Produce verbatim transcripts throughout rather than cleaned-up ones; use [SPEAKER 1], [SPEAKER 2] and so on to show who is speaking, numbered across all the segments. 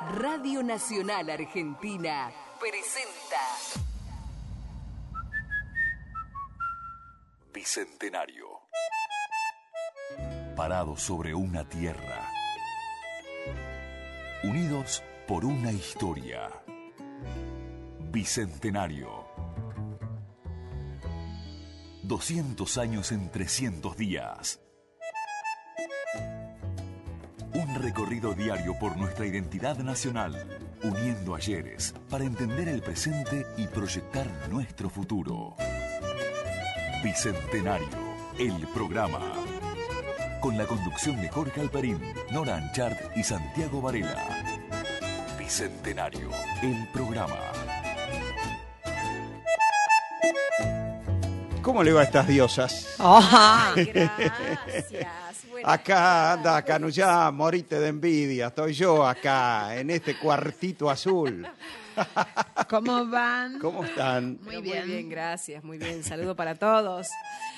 [SPEAKER 1] Radio Nacional Argentina presenta
[SPEAKER 2] Bicentenario. Parados sobre una tierra, unidos por una historia. Bicentenario. doscientos años en trescientos días. Un recorrido diario por nuestra identidad nacional, uniendo ayeres para entender el presente y proyectar nuestro futuro. Bicentenario, el programa. Con la conducción de Jorge Alperín, Nora Anchart y Santiago Varela. Bicentenario, el programa.
[SPEAKER 3] ¿Cómo le va a estas diosas?
[SPEAKER 4] Oh. Ay, gracias. Buenas
[SPEAKER 3] Acá anda,
[SPEAKER 4] tardes.
[SPEAKER 3] Canullá, morite de envidia. Estoy yo acá, en este cuartito azul.
[SPEAKER 4] ¿Cómo van?
[SPEAKER 3] ¿Cómo están?
[SPEAKER 4] Muy
[SPEAKER 5] Muy
[SPEAKER 4] bien.
[SPEAKER 5] bien. Muy bien, gracias, muy bien. Saludo para todos.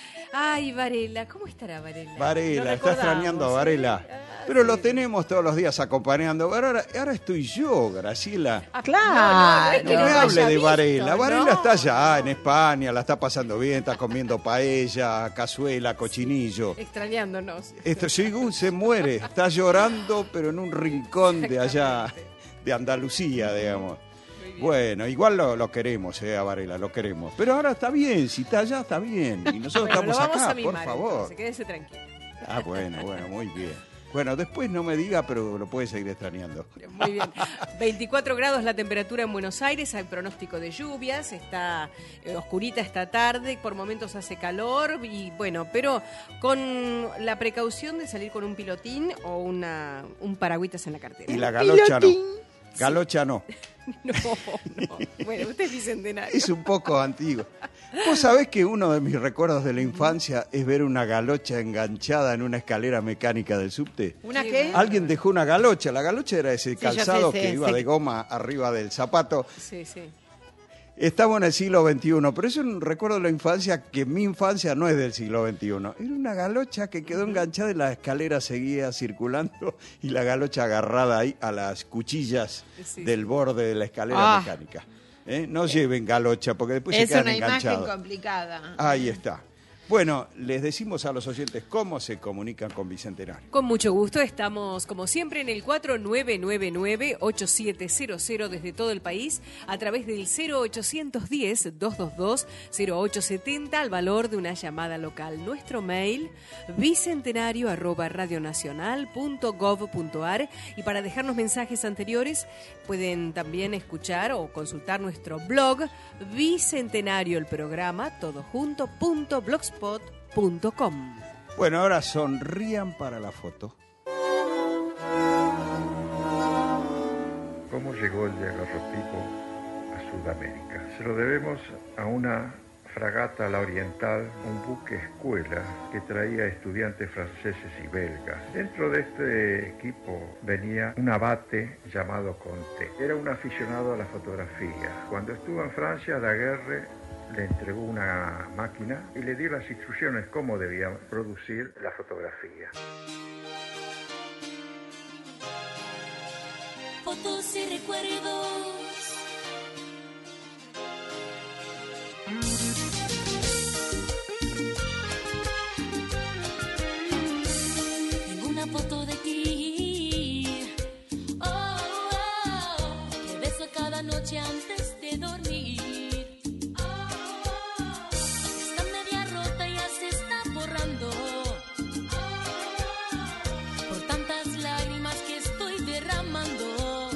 [SPEAKER 5] Ay, Varela, ¿cómo estará Varela?
[SPEAKER 3] Varela,
[SPEAKER 5] Lo
[SPEAKER 3] está
[SPEAKER 5] recordamos,
[SPEAKER 3] extrañando a
[SPEAKER 5] ¿sí?
[SPEAKER 3] Varela.
[SPEAKER 5] Ah,
[SPEAKER 3] Pero
[SPEAKER 5] sí.
[SPEAKER 3] lo tenemos todos los días acompañando. Ahora, ahora estoy yo, Graciela.
[SPEAKER 5] Ah,
[SPEAKER 4] Claro.
[SPEAKER 5] No, no, no es que
[SPEAKER 3] No
[SPEAKER 5] no
[SPEAKER 3] me
[SPEAKER 5] lo
[SPEAKER 3] hable
[SPEAKER 5] haya
[SPEAKER 3] de
[SPEAKER 5] visto,
[SPEAKER 3] Varela. Varela
[SPEAKER 5] no.
[SPEAKER 3] está allá en España, la está pasando bien, está comiendo paella, cazuela, cochinillo.
[SPEAKER 5] Extrañándonos.
[SPEAKER 3] Esto, según se muere, está llorando, pero en un rincón de allá, de Andalucía, digamos. Bueno, igual lo, lo queremos, eh, a Varela, lo queremos. Pero ahora está bien, si está allá, está bien. Y nosotros
[SPEAKER 5] Bueno, lo
[SPEAKER 3] estamos
[SPEAKER 5] vamos
[SPEAKER 3] acá,
[SPEAKER 5] a mimar,
[SPEAKER 3] por favor.
[SPEAKER 5] entonces, quédese tranquilo.
[SPEAKER 3] Ah, bueno, bueno, muy bien. Bueno, después no me diga, pero lo puede seguir extrañando.
[SPEAKER 5] Muy bien. veinticuatro grados la temperatura en Buenos Aires, hay pronóstico de lluvias, está eh, oscurita esta tarde, por momentos hace calor y bueno, pero con la precaución de salir con un pilotín o una un paragüitas en la cartera.
[SPEAKER 3] Y la galocha no.
[SPEAKER 4] Pilotín.
[SPEAKER 3] Galocha no.
[SPEAKER 5] No, no. Bueno, usted es bicentenario.
[SPEAKER 3] Es un poco antiguo. Vos sabés que uno de mis recuerdos de la infancia es ver una galocha enganchada en una escalera mecánica del subte.
[SPEAKER 4] ¿Una
[SPEAKER 5] Sí,
[SPEAKER 4] qué?
[SPEAKER 5] bueno.
[SPEAKER 3] Alguien dejó una galocha. La galocha era ese
[SPEAKER 4] yo
[SPEAKER 3] calzado
[SPEAKER 4] sé,
[SPEAKER 3] que
[SPEAKER 4] sí,
[SPEAKER 3] iba
[SPEAKER 4] sí.
[SPEAKER 3] de goma arriba del zapato.
[SPEAKER 5] Sí, sí.
[SPEAKER 3] Estamos en el siglo veintiuno, pero es un recuerdo de la infancia que mi infancia no es del siglo veintiuno. Era una galocha que quedó enganchada y la escalera seguía circulando y la galocha agarrada ahí a las cuchillas
[SPEAKER 5] Sí,
[SPEAKER 3] del borde de la escalera
[SPEAKER 4] Ah.
[SPEAKER 3] mecánica. ¿Eh? No lleven galocha porque después
[SPEAKER 4] Es
[SPEAKER 3] se quedan
[SPEAKER 4] una imagen
[SPEAKER 3] enganchados.
[SPEAKER 4] complicada.
[SPEAKER 3] Ahí está. Bueno, les decimos a los oyentes cómo se comunican con Bicentenario.
[SPEAKER 5] Con mucho gusto, estamos como siempre en el cuatro nueve nueve nueve, ocho siete cero cero desde todo el país a través del cero ochocientos diez, doscientos veintidós, cero ocho setenta al valor de una llamada local. Nuestro mail bicentenario arroba radionacional punto gov punto ar y para dejarnos mensajes anteriores pueden también escuchar o consultar nuestro blog Bicentenario el programa todo junto punto blogspot punto com.
[SPEAKER 3] Bueno, ahora sonrían para la foto.
[SPEAKER 6] ¿Cómo llegó el daguerrotipo a Sudamérica? Se lo debemos a una fragata a la oriental, un buque escuela que traía estudiantes franceses y belgas. Dentro de este equipo venía un abate llamado Conté. Era un aficionado a la fotografía. Cuando estuvo en Francia, Daguerre le entregó una máquina y le dio las instrucciones cómo debía producir la fotografía.
[SPEAKER 7] Fotos y recuerdos. Tengo una foto de ti. Oh, oh, oh, que beso cada noche antes de dormir. Oh, oh, oh, está media rota y ya se está borrando. Por tantas lágrimas que estoy derramando.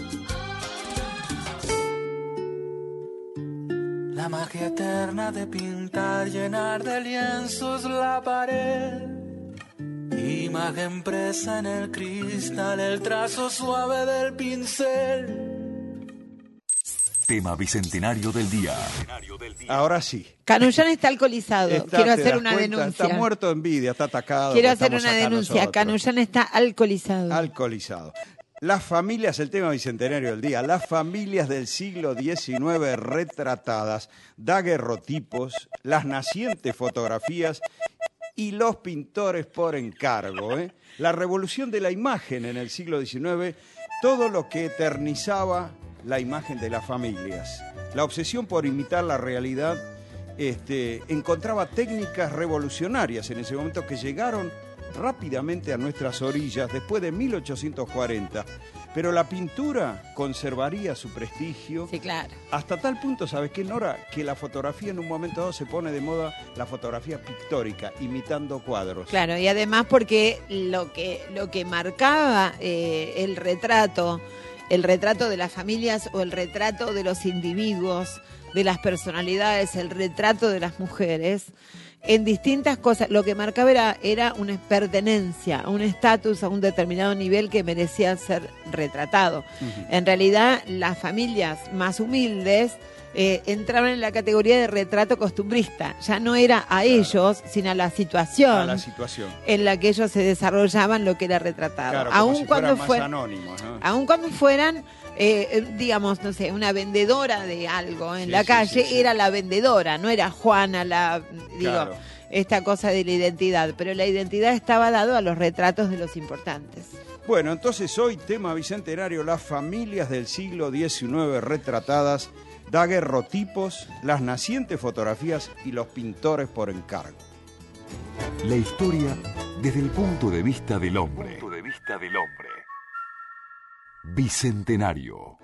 [SPEAKER 8] La magia eterna de pintar, llenar de lienzos la pared. Imagen presa en el cristal, el trazo suave del pincel.
[SPEAKER 2] Tema Bicentenario del día.
[SPEAKER 3] Ahora sí.
[SPEAKER 4] Canullán está alcoholizado.
[SPEAKER 3] Está,
[SPEAKER 4] Quiero
[SPEAKER 3] ¿te
[SPEAKER 4] hacer
[SPEAKER 3] das
[SPEAKER 4] una
[SPEAKER 3] cuenta?
[SPEAKER 4] denuncia.
[SPEAKER 3] Está muerto de envidia, está atacado.
[SPEAKER 4] Quiero
[SPEAKER 3] porque
[SPEAKER 4] hacer
[SPEAKER 3] estamos
[SPEAKER 4] una
[SPEAKER 3] acá
[SPEAKER 4] denuncia.
[SPEAKER 3] nosotros.
[SPEAKER 4] Canullán está alcoholizado.
[SPEAKER 3] Alcoholizado. Las familias, el tema bicentenario del día, las familias del siglo diecinueve retratadas, daguerrotipos, las nacientes fotografías y los pintores por encargo. ¿eh? La revolución de la imagen en el siglo diecinueve todo lo que eternizaba la imagen de las familias. La obsesión por imitar la realidad este, encontraba técnicas revolucionarias en ese momento que llegaron rápidamente a nuestras orillas después de mil ochocientos cuarenta. Pero la pintura conservaría su prestigio.
[SPEAKER 4] Sí, claro.
[SPEAKER 3] Hasta tal punto, ¿sabes qué, Nora? Que la fotografía en un momento dado se pone de moda, la fotografía pictórica, imitando cuadros.
[SPEAKER 4] Claro, y además porque lo que, lo que marcaba eh, el retrato, el retrato de las familias o el retrato de los individuos, de las personalidades, el retrato de las mujeres, en distintas cosas, lo que marcaba era, era una pertenencia, un estatus a un determinado nivel que merecía ser retratado. Uh-huh. En realidad, las familias más humildes eh, entraban en la categoría de retrato costumbrista. Ya no era a claro. ellos, sino a la situación,
[SPEAKER 3] a la situación
[SPEAKER 4] en la que ellos se desarrollaban lo que era retratado.
[SPEAKER 3] Claro,
[SPEAKER 4] aun
[SPEAKER 3] si
[SPEAKER 4] cuando
[SPEAKER 3] fueran
[SPEAKER 4] fue,
[SPEAKER 3] más anónimos, ¿no?
[SPEAKER 4] Aun cuando fueran... Eh, digamos, no sé, una vendedora de algo en
[SPEAKER 3] sí,
[SPEAKER 4] la
[SPEAKER 3] sí,
[SPEAKER 4] calle,
[SPEAKER 3] sí, sí.
[SPEAKER 4] era la vendedora, no era Juana la, digo,
[SPEAKER 3] claro.
[SPEAKER 4] esta cosa de la identidad, pero la identidad estaba dado a los retratos de los importantes.
[SPEAKER 3] Bueno, entonces hoy, tema bicentenario, las familias del siglo diecinueve retratadas, daguerrotipos, las nacientes fotografías y los pintores por encargo.
[SPEAKER 2] La historia desde el punto de vista del hombre. Punto de vista del hombre. Bicentenario.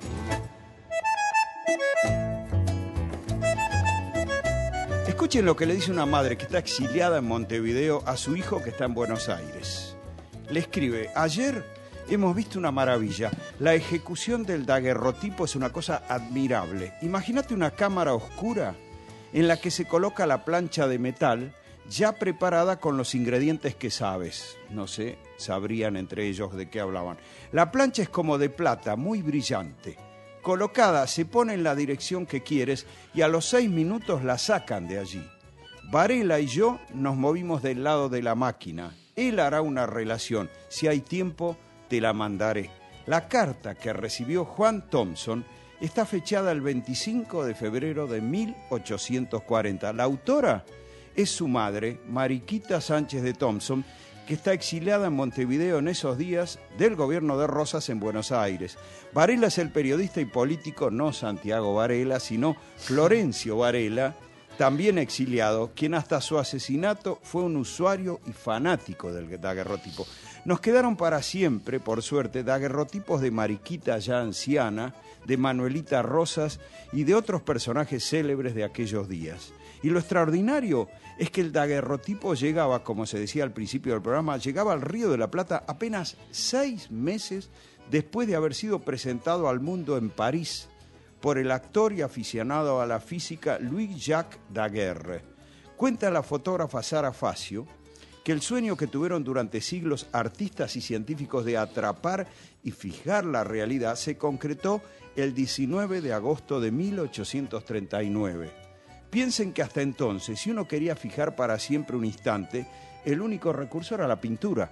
[SPEAKER 3] Escuchen lo que le dice una madre que está exiliada en Montevideo a su hijo que está en Buenos Aires. Le escribe: ayer hemos visto una maravilla. La ejecución del daguerrotipo es una cosa admirable. Imagínate una cámara oscura en la que se coloca la plancha de metal ya preparada con los ingredientes que sabes. No sé, sabrían entre ellos de qué hablaban. La plancha es como de plata, muy brillante. Colocada, se pone en la dirección que quieres y a los seis minutos la sacan de allí. Varela y yo nos movimos del lado de la máquina. Él hará una relación. Si hay tiempo, te la mandaré. La carta que recibió Juan Thompson está fechada el veinticinco de febrero de mil ochocientos cuarenta. La autora es su madre, Mariquita Sánchez de Thompson, que está exiliada en Montevideo en esos días del gobierno de Rosas en Buenos Aires. Varela es el periodista y político, no Santiago Varela, sino Florencio Varela, también exiliado, quien hasta su asesinato fue un usuario y fanático del daguerrotipo. Nos quedaron para siempre, por suerte, daguerrotipos de Mariquita ya anciana, de Manuelita Rosas y de otros personajes célebres de aquellos días. Y lo extraordinario es que el daguerrotipo llegaba, como se decía al principio del programa, llegaba al Río de la Plata apenas seis meses después de haber sido presentado al mundo en París por el actor y aficionado a la física Louis-Jacques Daguerre. Cuenta la fotógrafa Sara Facio que el sueño que tuvieron durante siglos artistas y científicos de atrapar y fijar la realidad se concretó el diecinueve de agosto de mil ochocientos treinta y nueve. Piensen que hasta entonces, si uno quería fijar para siempre un instante, el único recurso era la pintura.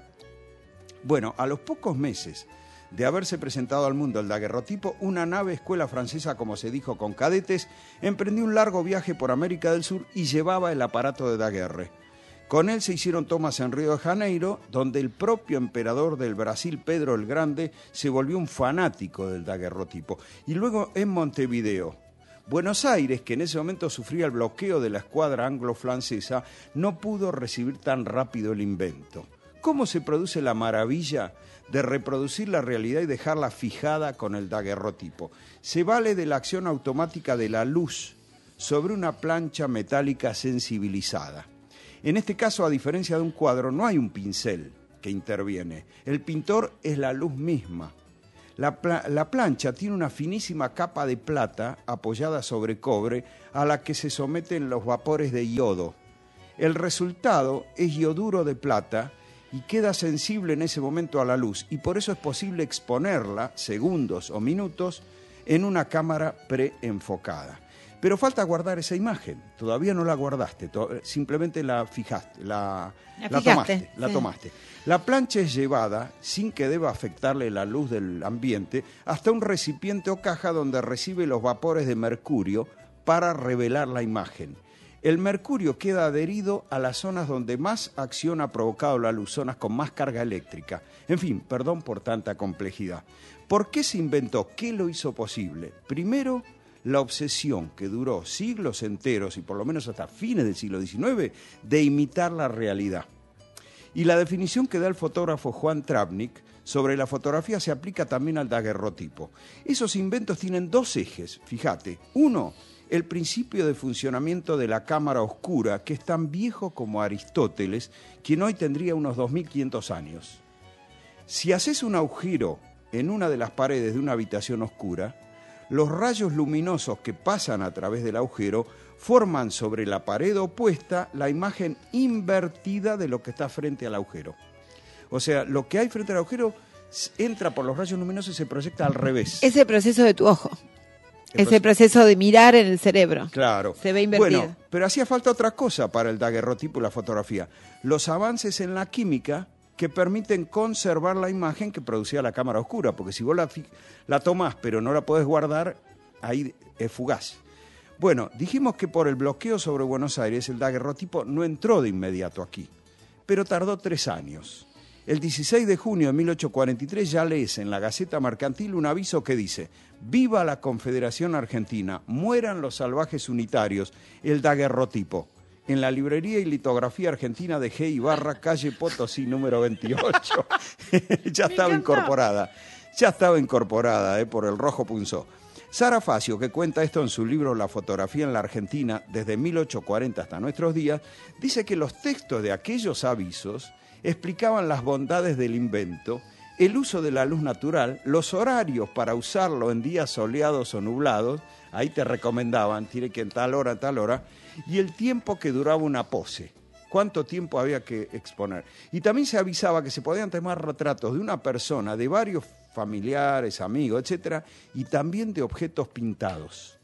[SPEAKER 3] Bueno, a los pocos meses de haberse presentado al mundo el daguerrotipo, una nave escuela francesa, como se dijo, con cadetes, emprendió un largo viaje por América del Sur y llevaba el aparato de Daguerre. Con él se hicieron tomas en Río de Janeiro, donde el propio emperador del Brasil, Pedro el Grande, se volvió un fanático del daguerrotipo. Y luego en Montevideo. Buenos Aires, que en ese momento sufría el bloqueo de la escuadra anglo-francesa, no pudo recibir tan rápido el invento. ¿Cómo se produce la maravilla de reproducir la realidad y dejarla fijada con el daguerrotipo? Se vale de la acción automática de la luz sobre una plancha metálica sensibilizada. En este caso, a diferencia de un cuadro, no hay un pincel que interviene. El pintor es la luz misma. La, pla- la plancha tiene una finísima capa de plata apoyada sobre cobre a la que se someten los vapores de yodo. El resultado es ioduro de plata y queda sensible en ese momento a la luz, y por eso es posible exponerla, segundos o minutos, en una cámara preenfocada. Pero falta guardar esa imagen, todavía no la guardaste, to- simplemente la fijaste, la,
[SPEAKER 4] La
[SPEAKER 3] la
[SPEAKER 4] fijaste,
[SPEAKER 3] tomaste, la
[SPEAKER 4] sí.
[SPEAKER 3] tomaste. La plancha es llevada, sin que deba afectarle la luz del ambiente, hasta un recipiente o caja donde recibe los vapores de mercurio para revelar la imagen. El mercurio queda adherido a las zonas donde más acción ha provocado la luz, zonas con más carga eléctrica. En fin, perdón por tanta complejidad. ¿Por qué se inventó? ¿Qué lo hizo posible? Primero, la obsesión que duró siglos enteros y por lo menos hasta fines del siglo diecinueve de imitar la realidad. Y la definición que da el fotógrafo Juan Travnik sobre la fotografía se aplica también al daguerrotipo. Esos inventos tienen dos ejes, fíjate. Uno, el principio de funcionamiento de la cámara oscura, que es tan viejo como Aristóteles, quien hoy tendría unos dos mil quinientos años. Si haces un agujero en una de las paredes de una habitación oscura, los rayos luminosos que pasan a través del agujero forman sobre la pared opuesta la imagen invertida de lo que está frente al agujero. O sea, lo que hay frente al agujero entra por los rayos luminosos y se proyecta al revés.
[SPEAKER 4] Ese proceso de tu ojo.
[SPEAKER 3] El
[SPEAKER 4] Ese proceso de mirar en el cerebro.
[SPEAKER 3] Claro.
[SPEAKER 4] Se ve invertido.
[SPEAKER 3] Bueno, pero hacía falta otra cosa para el daguerrotipo y la fotografía. Los avances en la química que permiten conservar la imagen que producía la cámara oscura, porque si vos la, la tomás pero no la podés guardar, ahí es fugaz. Bueno, dijimos que por el bloqueo sobre Buenos Aires el daguerrotipo no entró de inmediato aquí, pero tardó tres años. El dieciséis de junio de mil ochocientos cuarenta y tres ya lees en la Gaceta Mercantil un aviso que dice: «Viva la Confederación Argentina, mueran los salvajes unitarios, el daguerrotipo». En la librería y litografía argentina de G. Ibarra, calle Potosí, número veintiocho. Ya estaba incorporada, ya estaba incorporada eh, por el Rojo Punzó. Sara Facio, que cuenta esto en su libro La fotografía en la Argentina, desde mil ochocientos cuarenta hasta nuestros días, dice que los textos de aquellos avisos explicaban las bondades del invento, el uso de la luz natural, los horarios para usarlo en días soleados o nublados, ahí te recomendaban, tiene que en tal hora, en tal hora, y el tiempo que duraba una pose, cuánto tiempo había que exponer. Y también se avisaba que se podían tomar retratos de una persona, de varios familiares, amigos, etcétera, y también de objetos pintados.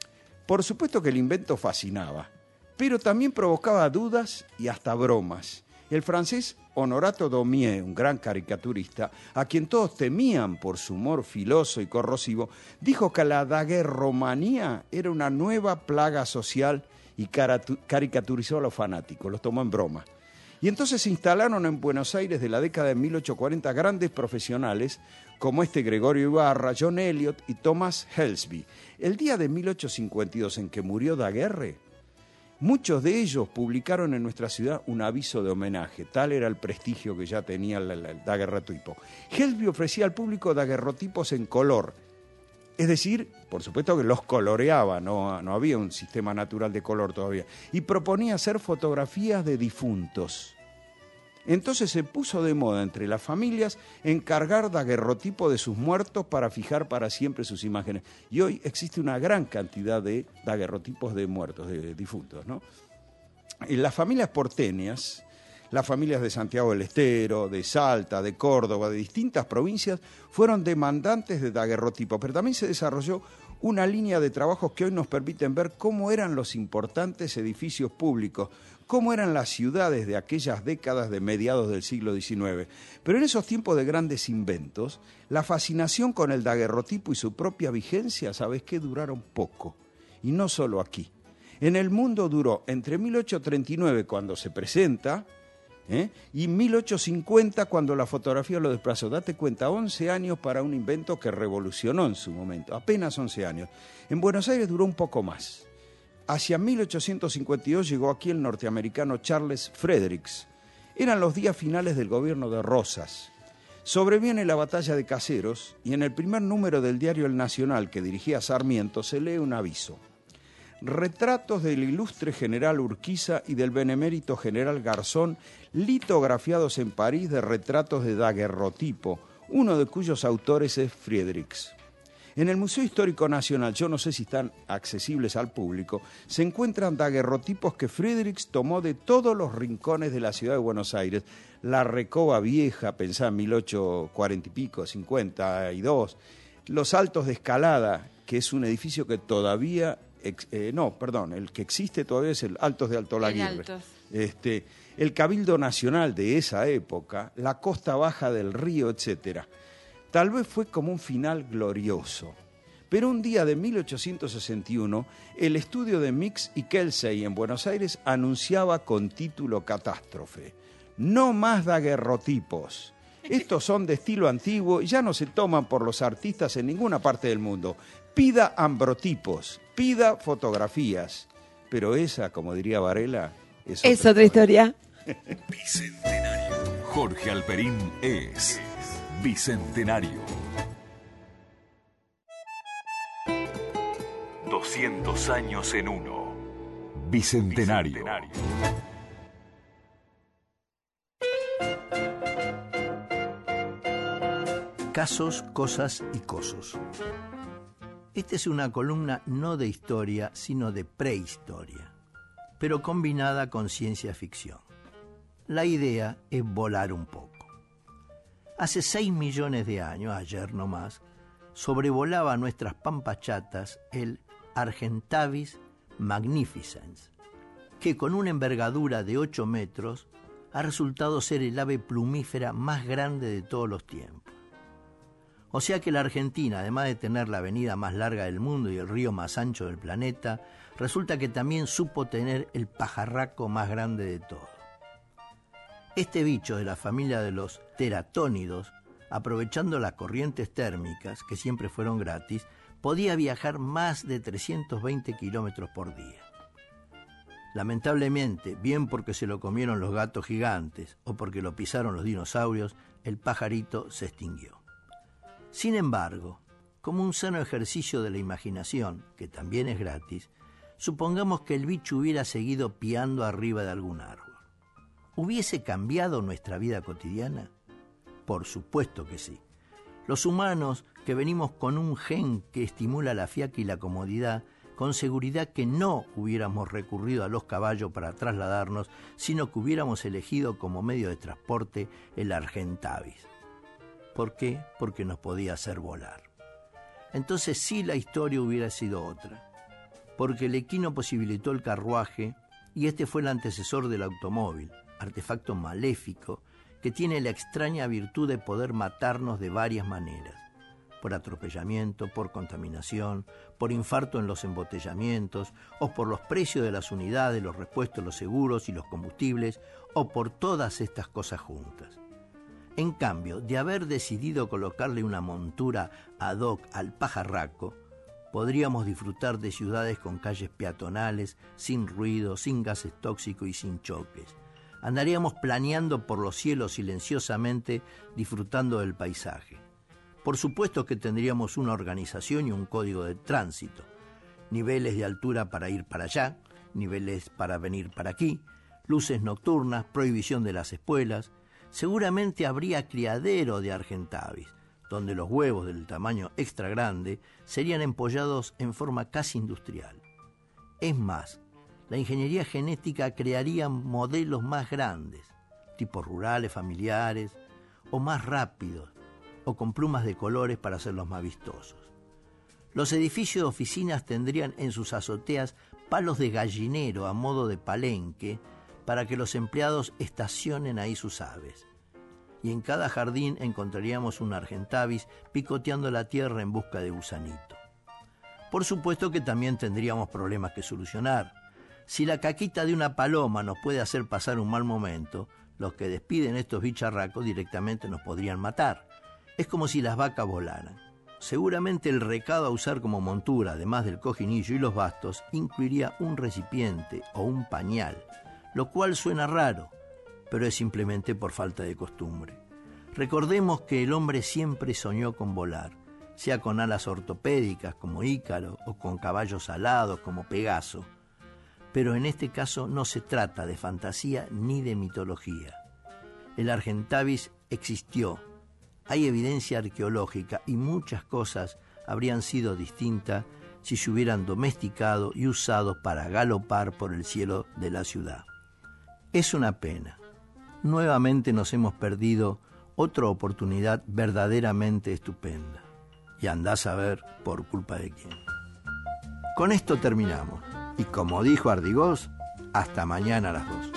[SPEAKER 3] Por supuesto que el invento fascinaba, pero también provocaba dudas y hasta bromas. El francés Honorato Daumier, un gran caricaturista, a quien todos temían por su humor filoso y corrosivo, dijo que la daguerromanía era una nueva plaga social y caricaturizó a los fanáticos, los tomó en broma. Y entonces se instalaron en Buenos Aires de la década de mil ochocientos cuarenta grandes profesionales como este Gregorio Ibarra, John Elliot y Thomas Helsby. El día de mil ochocientos cincuenta y dos en que murió Daguerre, muchos de ellos publicaron en nuestra ciudad un aviso de homenaje. Tal era el prestigio que ya tenía el, el daguerrotipo. Helsby ofrecía al público daguerrotipos en color. Es decir, por supuesto que los coloreaba, no, no había un sistema natural de color todavía. Y proponía hacer fotografías de difuntos. Entonces se puso de moda entre las familias encargar daguerrotipo de sus muertos para fijar para siempre sus imágenes. Y hoy existe una gran cantidad de daguerrotipos de muertos, de difuntos, ¿no? En las familias porteñas, las familias de Santiago del Estero, de Salta, de Córdoba, de distintas provincias, fueron demandantes de daguerrotipo, pero también se desarrolló una línea de trabajos que hoy nos permiten ver cómo eran los importantes edificios públicos, cómo eran las ciudades de aquellas décadas de mediados del siglo diecinueve. Pero en esos tiempos de grandes inventos, la fascinación con el daguerrotipo y su propia vigencia, ¿sabes qué? Duraron poco. Y no solo aquí. En el mundo duró entre mil ochocientos treinta y nueve, cuando se presenta, ¿eh? y mil ochocientos cincuenta, cuando la fotografía lo desplazó. Date cuenta, once años para un invento que revolucionó en su momento, apenas once años. En Buenos Aires duró un poco más. Hacia mil ochocientos cincuenta y dos llegó aquí el norteamericano Charles Fredericks. Eran los días finales del gobierno de Rosas. Sobreviene la batalla de Caseros y en el primer número del diario El Nacional que dirigía Sarmiento se lee un aviso. Retratos del ilustre general Urquiza y del benemérito general Garzón, litografiados en París de retratos de daguerrotipo, uno de cuyos autores es Fredericks. En el Museo Histórico Nacional, yo no sé si están accesibles al público, se encuentran daguerrotipos que Fredericks tomó de todos los rincones de la ciudad de Buenos Aires. La Recoba Vieja, pensá en mil ochocientos cuarenta y pico, cincuenta y dos. Los Altos de Escalada, que es un edificio que todavía... Eh, no, perdón, el que existe todavía es el Altos de Alto Laguirre. Este, el Cabildo Nacional de esa época, la Costa Baja del Río, etcétera. Tal vez fue como un final glorioso, Pero un día de mil ochocientos sesenta y uno, el estudio de Mix y Kelsey en Buenos Aires anunciaba con título Catástrofe: no más daguerrotipos. Estos son de estilo antiguo y ya no se toman por los artistas en ninguna parte del mundo. Pida ambrotipos, pida fotografías. Pero esa, como diría Varela, es otra,
[SPEAKER 4] es otra historia.
[SPEAKER 2] Bicentenario. Jorge Alperín es Bicentenario. doscientos años en uno. Bicentenario. Bicentenario.
[SPEAKER 9] Casos, cosas y cosos. Esta es una columna no de historia, sino de prehistoria, pero combinada con ciencia ficción. La idea es volar un poco. Hace seis millones de años, ayer nomás, sobrevolaba nuestras pampas chatas el Argentavis magnificens, que con una envergadura de ocho metros ha resultado ser el ave plumífera más grande de todos los tiempos. O sea que la Argentina, además de tener la avenida más larga del mundo y el río más ancho del planeta, resulta que también supo tener el pajarraco más grande de todos. Este bicho de la familia de los teratónidos, aprovechando las corrientes térmicas, que siempre fueron gratis, podía viajar más de trescientos veinte kilómetros por día. Lamentablemente, bien porque se lo comieron los gatos gigantes o porque lo pisaron los dinosaurios, el pajarito se extinguió. Sin embargo, como un sano ejercicio de la imaginación, que también es gratis, supongamos que el bicho hubiera seguido piando arriba de algún árbol. ¿Hubiese cambiado nuestra vida cotidiana? Por supuesto que sí. Los humanos, que venimos con un gen que estimula la fiaca y la comodidad, con seguridad que no hubiéramos recurrido a los caballos para trasladarnos, sino que hubiéramos elegido como medio de transporte el Argentavis. ¿Por qué? Porque nos podía hacer volar. Entonces sí, la historia hubiera sido otra, porque el equino posibilitó el carruaje y este fue el antecesor del automóvil, artefacto maléfico que tiene la extraña virtud de poder matarnos de varias maneras: por atropellamiento, por contaminación, por infarto en los embotellamientos, o por los precios de las unidades, los repuestos, los seguros y los combustibles, o por todas estas cosas juntas. En cambio, de haber decidido colocarle una montura ad hoc al pajarraco, podríamos disfrutar de ciudades con calles peatonales, sin ruido, sin gases tóxicos y sin choques. Andaríamos planeando por los cielos silenciosamente, disfrutando del paisaje. Por supuesto que tendríamos una organización y un código de tránsito, niveles de altura para ir para allá, niveles para venir para aquí, luces nocturnas, prohibición de las espuelas. Seguramente habría criadero de Argentavis, donde los huevos del tamaño extra grande serían empollados en forma casi industrial. Es más, la ingeniería genética crearía modelos más grandes, tipos rurales, familiares, o más rápidos, o con plumas de colores para hacerlos más vistosos. Los edificios de oficinas tendrían en sus azoteas palos de gallinero a modo de palenque para que los empleados estacionen ahí sus aves. Y en cada jardín encontraríamos un Argentavis picoteando la tierra en busca de gusanito. Por supuesto que también tendríamos problemas que solucionar. Si la caquita de una paloma nos puede hacer pasar un mal momento, los que despiden estos bicharracos directamente nos podrían matar. Es como si las vacas volaran. Seguramente el recado a usar como montura, además del cojinillo y los bastos, incluiría un recipiente o un pañal, lo cual suena raro, pero es simplemente por falta de costumbre. Recordemos que el hombre siempre soñó con volar, sea con alas ortopédicas como Ícaro o con caballos alados como Pegaso, pero en este caso no se trata de fantasía ni de mitología. El Argentavis existió, hay evidencia arqueológica y muchas cosas habrían sido distintas si se hubieran domesticado y usado para galopar por el cielo de la ciudad. Es una pena. Nuevamente nos hemos perdido otra oportunidad verdaderamente estupenda. Y andás a ver por culpa de quién. Con esto terminamos. Y como dijo Ardigós, hasta mañana a las dos.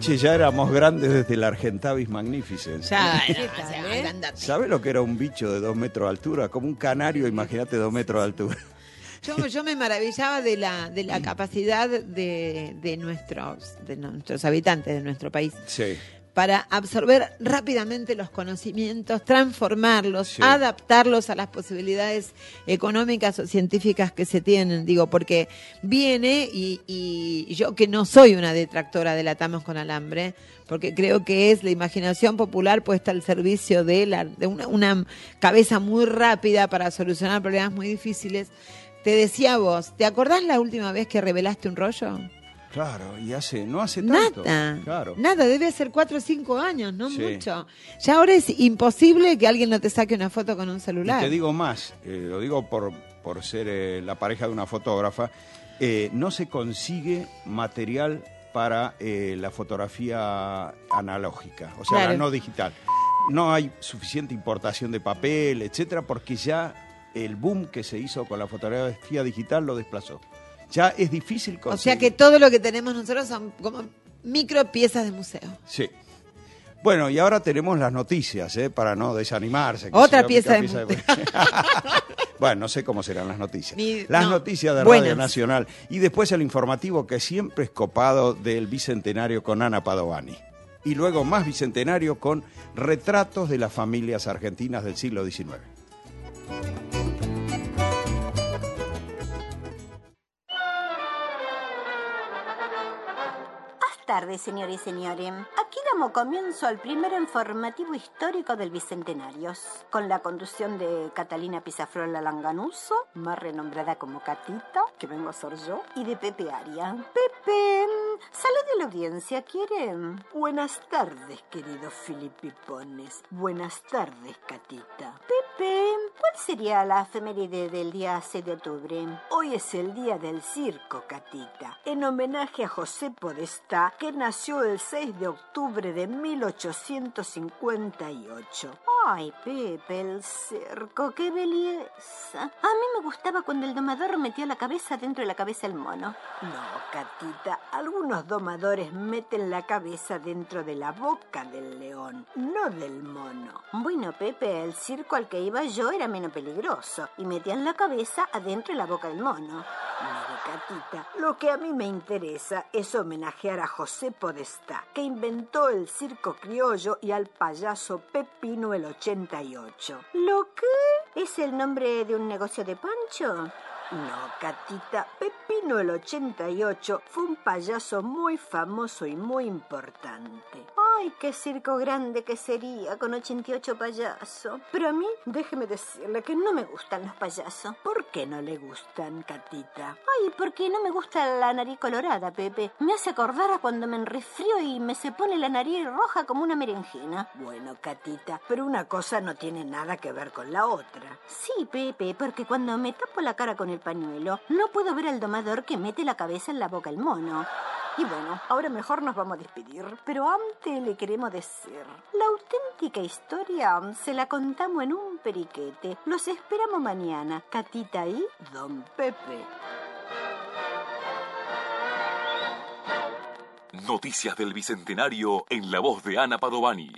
[SPEAKER 3] boliche ya éramos grandes desde la Argentavis Magnificens.
[SPEAKER 4] Ya,
[SPEAKER 5] ¿Qué
[SPEAKER 4] no,
[SPEAKER 5] tal,
[SPEAKER 4] ya,
[SPEAKER 5] eh?
[SPEAKER 4] andate.
[SPEAKER 3] ¿Sabes lo que era un bicho de dos metros de altura? Como un canario, imagínate, dos metros de altura.
[SPEAKER 4] Yo, yo me maravillaba de la de la capacidad de, de nuestros de nuestros habitantes de nuestro país
[SPEAKER 3] Sí.
[SPEAKER 4] para absorber rápidamente los conocimientos, transformarlos,
[SPEAKER 3] Sí.
[SPEAKER 4] adaptarlos a las posibilidades económicas o científicas que se tienen. Digo, porque viene y, y yo que no soy una detractora del atamos con alambre, porque creo que es la imaginación popular puesta al servicio de, la, de una, una cabeza muy rápida para solucionar problemas muy difíciles. Te decía vos, ¿te acordás la última vez que revelaste un rollo?
[SPEAKER 3] Claro, y hace, no hace tanto.
[SPEAKER 4] Nada,
[SPEAKER 3] Claro.
[SPEAKER 4] nada, debe ser cuatro o cinco años, no
[SPEAKER 3] Sí.
[SPEAKER 4] mucho. Ya ahora es imposible que alguien no te saque una foto con un
[SPEAKER 3] Y
[SPEAKER 4] celular.
[SPEAKER 3] te digo más, eh, lo digo por, por ser eh, la pareja de una fotógrafa, eh, no se consigue material para eh, la fotografía analógica, o sea,
[SPEAKER 4] Claro.
[SPEAKER 3] la no digital. No hay suficiente importación de papel, etcétera, porque ya el boom que se hizo con la fotografía digital lo desplazó. Ya es difícil conseguir.
[SPEAKER 4] O sea que todo lo que tenemos nosotros son como micro piezas de museo.
[SPEAKER 3] Sí. Bueno, y ahora tenemos las noticias, ¿eh? Para no desanimarse. que
[SPEAKER 4] Otra
[SPEAKER 3] si no,
[SPEAKER 4] pieza
[SPEAKER 3] pica
[SPEAKER 4] de
[SPEAKER 3] Bueno, no sé cómo serán las noticias.
[SPEAKER 4] Ni-
[SPEAKER 3] las
[SPEAKER 4] no,
[SPEAKER 3] noticias de
[SPEAKER 4] buenas.
[SPEAKER 3] Radio Nacional. Y después el informativo que siempre es copado del Bicentenario con Ana Padovani. Y luego más Bicentenario con retratos de las familias argentinas del siglo diecinueve.
[SPEAKER 10] Buenas tardes, señores y señores. Aquí damos comienzo al primer informativo histórico del Bicentenario, con la conducción de Catalina Pizafrola Langanuso, más renombrada como Catita, que vengo a ser yo, y de Pepe Aria. Pepe, salude a la audiencia, ¿quiere? Buenas tardes, queridos filipipones. Buenas tardes, Catita. Pepe, ¿cuál sería la efeméride del día seis de octubre? Hoy es el día del circo, Catita, en homenaje a José Podestá, que nació el seis de octubre de mil ochocientos cincuenta y ocho. Ay, Pepe, el circo, qué belleza. A mí me gustaba cuando el domador metía la cabeza dentro de la cabeza del mono. No, Catita, algunos domadores meten la cabeza dentro de la boca del león, no del mono. Bueno, Pepe, el circo al que iba yo era menos peligroso y metían la cabeza adentro de la boca del mono. Mire, Catita, lo que a mí me interesa es homenajear a José Podestá, que inventó el circo criollo, y al payaso Pepino el ochenta y ocho. ¿Lo que? ¿Es el nombre de un negocio de Pancho? No, Catita, Pepino el ochenta y ocho fue un payaso muy famoso y muy importante. ¡Ay, qué circo grande que sería con ochenta y ocho payasos! Pero a mí, déjeme decirle que no me gustan los payasos. ¿Por qué no le gustan, Catita? Ay, porque no me gusta la nariz colorada, Pepe. Me hace acordar a cuando me enresfrío y me se pone la nariz roja como una berenjena. Bueno, Catita, pero una cosa no tiene nada que ver con la otra. Sí, Pepe, porque cuando me tapo la cara con el pañuelo, no puedo ver al domador que mete la cabeza en la boca del mono. Y bueno, ahora mejor nos vamos a despedir, pero antes le queremos decir, la auténtica historia se la contamos en un periquete. Los esperamos mañana, Catita y Don Pepe.
[SPEAKER 2] Noticias del Bicentenario en la voz de Ana Padovani.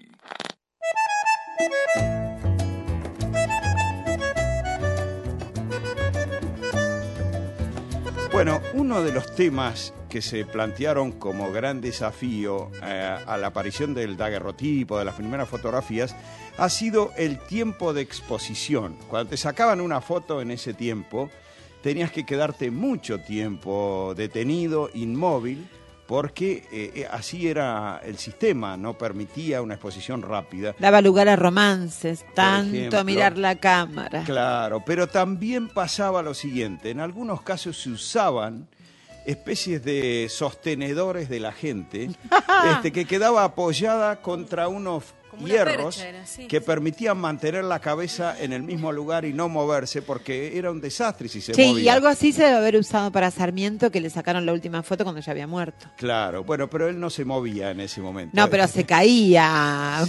[SPEAKER 3] Bueno, uno de los temas que se plantearon como gran desafío eh, a la aparición del daguerrotipo, de las primeras fotografías, ha sido el tiempo de exposición. Cuando te sacaban una foto en ese tiempo, tenías que quedarte mucho tiempo detenido, inmóvil, porque eh, así era el sistema, no permitía una exposición rápida.
[SPEAKER 4] Daba lugar a romances, tanto
[SPEAKER 3] ejemplo.
[SPEAKER 4] a mirar la cámara.
[SPEAKER 3] Claro, pero también pasaba lo siguiente, en algunos casos se usaban especies de sostenedores de la gente, este, que quedaba apoyada contra unos
[SPEAKER 5] Como una
[SPEAKER 3] hierros
[SPEAKER 5] percha era, sí.
[SPEAKER 3] que permitían mantener la cabeza en el mismo lugar y no moverse porque era un desastre si se
[SPEAKER 4] Sí,
[SPEAKER 3] movía.
[SPEAKER 4] y algo así se debe haber usado para Sarmiento, que le sacaron la última foto cuando ya había muerto.
[SPEAKER 3] Claro, bueno, pero él no se movía en ese momento.
[SPEAKER 4] No, pero se caía.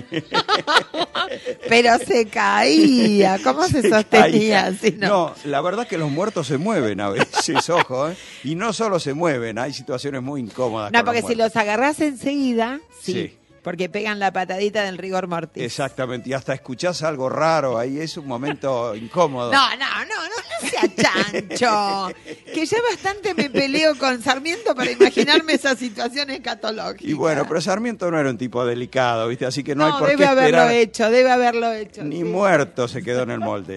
[SPEAKER 4] Pero se caía. ¿Cómo se sostenía?
[SPEAKER 3] Ahí,
[SPEAKER 4] Si no?
[SPEAKER 3] no, la verdad que los muertos se mueven a veces, ojo, ¿eh? Y no solo se mueven, hay situaciones muy incómodas.
[SPEAKER 4] No,
[SPEAKER 3] con
[SPEAKER 4] porque
[SPEAKER 3] los
[SPEAKER 4] si
[SPEAKER 3] muertos.
[SPEAKER 4] los agarrás enseguida, sí,
[SPEAKER 3] Sí.
[SPEAKER 4] porque pegan la patadita del rigor mortis.
[SPEAKER 3] Exactamente, y hasta escuchás algo raro, ahí es un momento incómodo.
[SPEAKER 4] No, no, no, no, no sea chancho. Que ya bastante me peleo con Sarmiento para imaginarme esa situación escatológica.
[SPEAKER 3] Y bueno, pero Sarmiento no era un tipo delicado, ¿viste? Así que no,
[SPEAKER 4] No,
[SPEAKER 3] hay por
[SPEAKER 4] debe
[SPEAKER 3] qué
[SPEAKER 4] haberlo
[SPEAKER 3] esperar.
[SPEAKER 4] hecho, debe haberlo hecho.
[SPEAKER 3] Ni
[SPEAKER 4] sí.
[SPEAKER 3] muerto se quedó en el molde.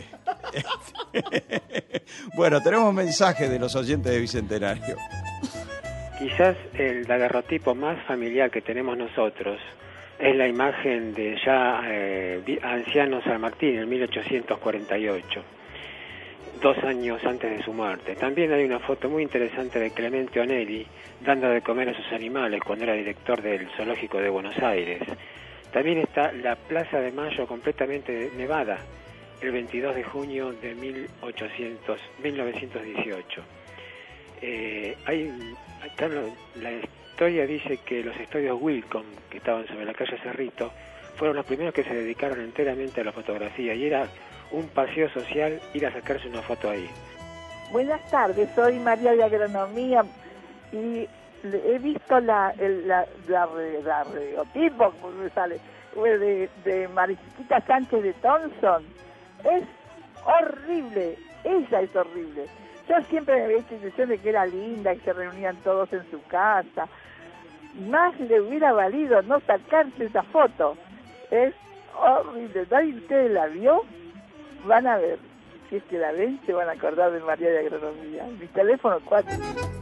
[SPEAKER 3] Bueno, tenemos mensajes de los oyentes de Bicentenario.
[SPEAKER 11] Quizás el daguerrotipo más familiar que tenemos nosotros es la imagen de ya eh, vi- anciano San Martín en mil ochocientos cuarenta y ocho, dos años antes de su muerte. También hay una foto muy interesante de Clemente Onelli dando de comer a sus animales cuando era director del Zoológico de Buenos Aires. También está la Plaza de Mayo completamente nevada el veintidós de junio de mil ochocientos, mil novecientos dieciocho. Eh, hay, acá lo- la historia dice que los estudios Wilcom, que estaban sobre la calle Cerrito, fueron los primeros que se dedicaron enteramente a la fotografía y era un paseo social ir a sacarse una foto ahí.
[SPEAKER 12] Buenas tardes, soy María de Agronomía y le- he visto la el, la, la, re- la reotipo, como me sale, de, de Mariquita Sánchez de Thompson. Es horrible, ella es horrible. Yo siempre me había hecho impresión de que era linda, que se reunían todos en su casa. Más le hubiera valido no sacarse esa foto. Es horrible. ¿Nadie de ustedes la vio? Van a ver. Si es que la ven, se van a acordar de María de Agronomía. Mi teléfono cuatro.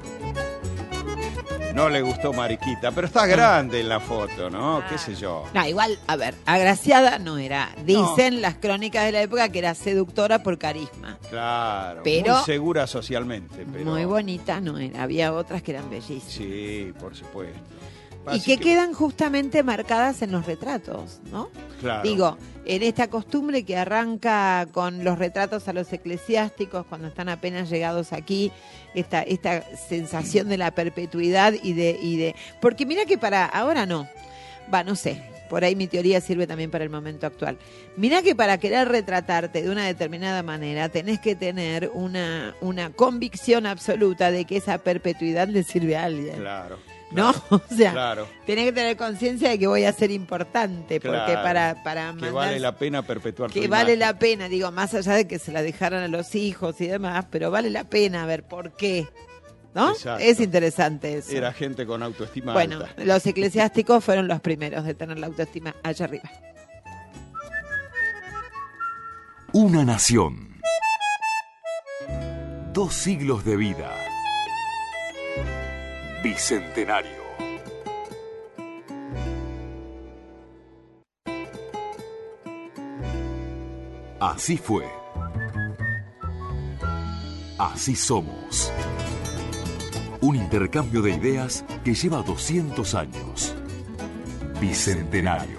[SPEAKER 3] No le gustó Mariquita, pero está grande en la foto, ¿no? ¿Qué sé yo?
[SPEAKER 4] No, igual, a ver, agraciada no era. Dicen las crónicas de la época que era seductora por carisma.
[SPEAKER 3] Claro,
[SPEAKER 4] Pero-
[SPEAKER 3] muy segura socialmente. Pero...
[SPEAKER 4] Muy bonita no era. Había otras que eran bellísimas.
[SPEAKER 3] Sí, por supuesto.
[SPEAKER 4] Y
[SPEAKER 3] Así
[SPEAKER 4] que quedan justamente marcadas en los retratos, ¿no?
[SPEAKER 3] Claro.
[SPEAKER 4] Digo, en esta costumbre que arranca con los retratos a los eclesiásticos cuando están apenas llegados aquí, esta, esta sensación de la perpetuidad y de, y de... Porque mira que para... Ahora no. Va, no sé. Por ahí mi teoría sirve también para el momento actual. Mirá que para querer retratarte de una determinada manera tenés que tener una, una convicción absoluta de que esa perpetuidad le sirve a alguien.
[SPEAKER 3] Claro.
[SPEAKER 4] ¿No? O sea,
[SPEAKER 3] Claro.
[SPEAKER 4] tenés que tener conciencia de que voy a ser importante, porque
[SPEAKER 3] Claro.
[SPEAKER 4] para, para
[SPEAKER 3] Que
[SPEAKER 4] mandar-
[SPEAKER 3] vale la pena perpetuar tu
[SPEAKER 4] que vale
[SPEAKER 3] imagen.
[SPEAKER 4] la pena, digo, más allá de que se la dejaran a los hijos y demás, pero vale la pena ver por qué, ¿no?
[SPEAKER 3] Exacto.
[SPEAKER 4] Es interesante eso.
[SPEAKER 3] Era gente con autoestima
[SPEAKER 4] Bueno,
[SPEAKER 3] alta.
[SPEAKER 4] los eclesiásticos fueron los primeros de tener la autoestima allá arriba.
[SPEAKER 2] Una nación. Dos siglos de vida. Bicentenario. Así fue. Así somos. Un intercambio de ideas que lleva doscientos años. Bicentenario.